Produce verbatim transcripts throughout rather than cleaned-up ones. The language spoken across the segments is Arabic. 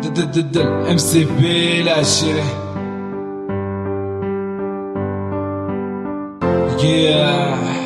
ام سي بي العشري yeah.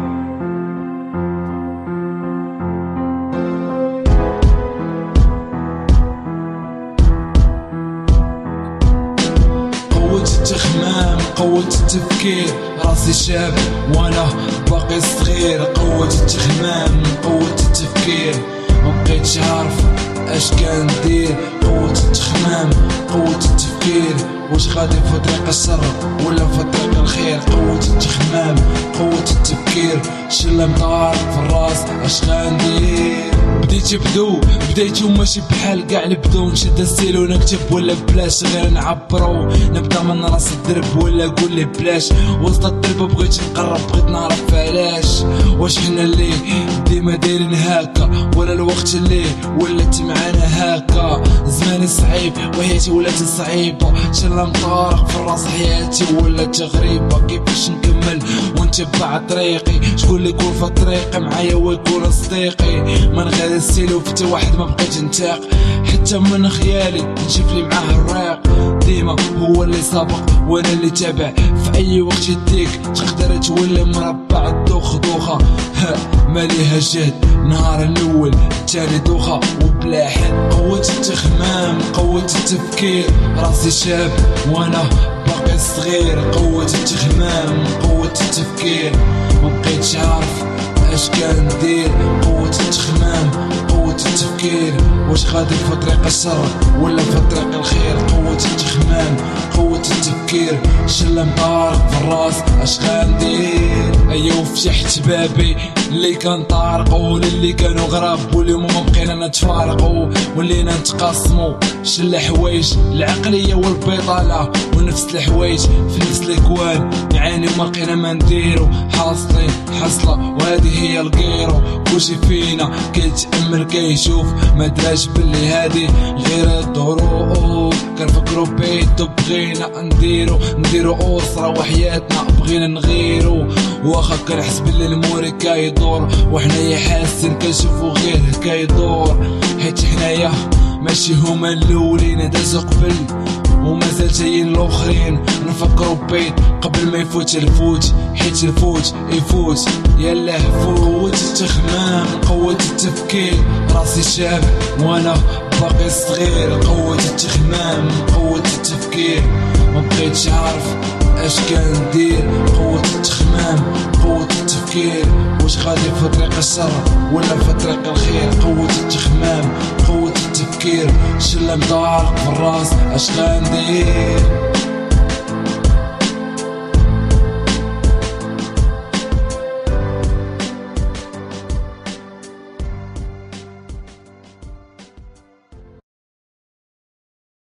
قوة التخمام، قوة التفكير، راسي شاب وانا باقي صغير. قوة التخمام، قوة التفكير، مبقيتش عارف اش كندير. قوة التخمام، قوة التفكير، واش غادي في طريق الشر ولا في طريق الخير. قوة التخمام، قوة التفكير، شلة مطار في الراس اش غندير. بديت بدو بديتو ماشي بحال قاع اللي بدو، نشد السيلو نكتب ولا بلاش غير نعبرو. نبدا من راس الدرب ولا قولي بلاش، وسط الدرب بغيت نقرب بغيت نعرف علاش. واش حنا اللي ديما دايرين هاكا ولا الوقت اللي ولات معانا هاكا. زماني صعيب وحياتي ولات صعيبة، شلا مطارق في الراس حياتي ولات غريبة. كيفاش نكمل ونتبع طريقي؟ شكون اللي يكون في طريقي معايا ويكون صديقي؟ من غير السيلو حتى واحد ما بقيت نتاق، حتى من خيالي نشوف لي معاه الراق. ديما هو اللي سابق وانا اللي تابع، في اي وقت يديك تقدر تولي مربع الدوخ دوخة. ها ماليها جهد نهار الاول التاني دوخة وبلا حد. قوة التخمام، قوة التفكير، راسي شاب وانا باقي صغير. قوة التخمام، قوة التفكير، مبقيتش عارف اش كندير. قوة التخمام، قوة التفكير، واش غادي في طريق الشر ولا في طريق الخير. قوة التخمام، قوة التفكير، شلة مطارق في الراس اش غندير. ايوا فتحت بابي اللي كان طارقو للي كانوا غراب، واليوم ما بقينا نتفارقو ولينا نتقاسمو. شلة حوايج العقلية والبطالة ونفس الحوايج في نفس الكوان، نعاني وما لقينا ما نديرو. حاصلين حصلة وهذه هي القيرو، كلشي فينا كيتأمل كيشوف ما دراش بلي هادي غير الظروف. كنفكرو بيتو بغينا نديرو نديرو أسرة وحياتنا بغينا نغيرو. واخا كنحس بلي الموري كيدور وحنايا حاسين كنشوفو غير كيدور، حيت حنايا ماشي هما الاولين دازو قبل ومازال جايين الاخرين. نفكرو بيت قبل ما يفوت الفوت، حيت الفوت يفوت يلا فوت. قوة التخمام، قوة التفكير، راسي شاب وانا باقي صغير. قوة التخمام، قوة التفكير، مبقيتش عارف اش كندير. قوة التخمام، قوة التفكير، واش غادي في طريق الشر ولا في طريق الخير. قوة التخمام، قوة التفكير، شلة مطارق في الراس اش غندير.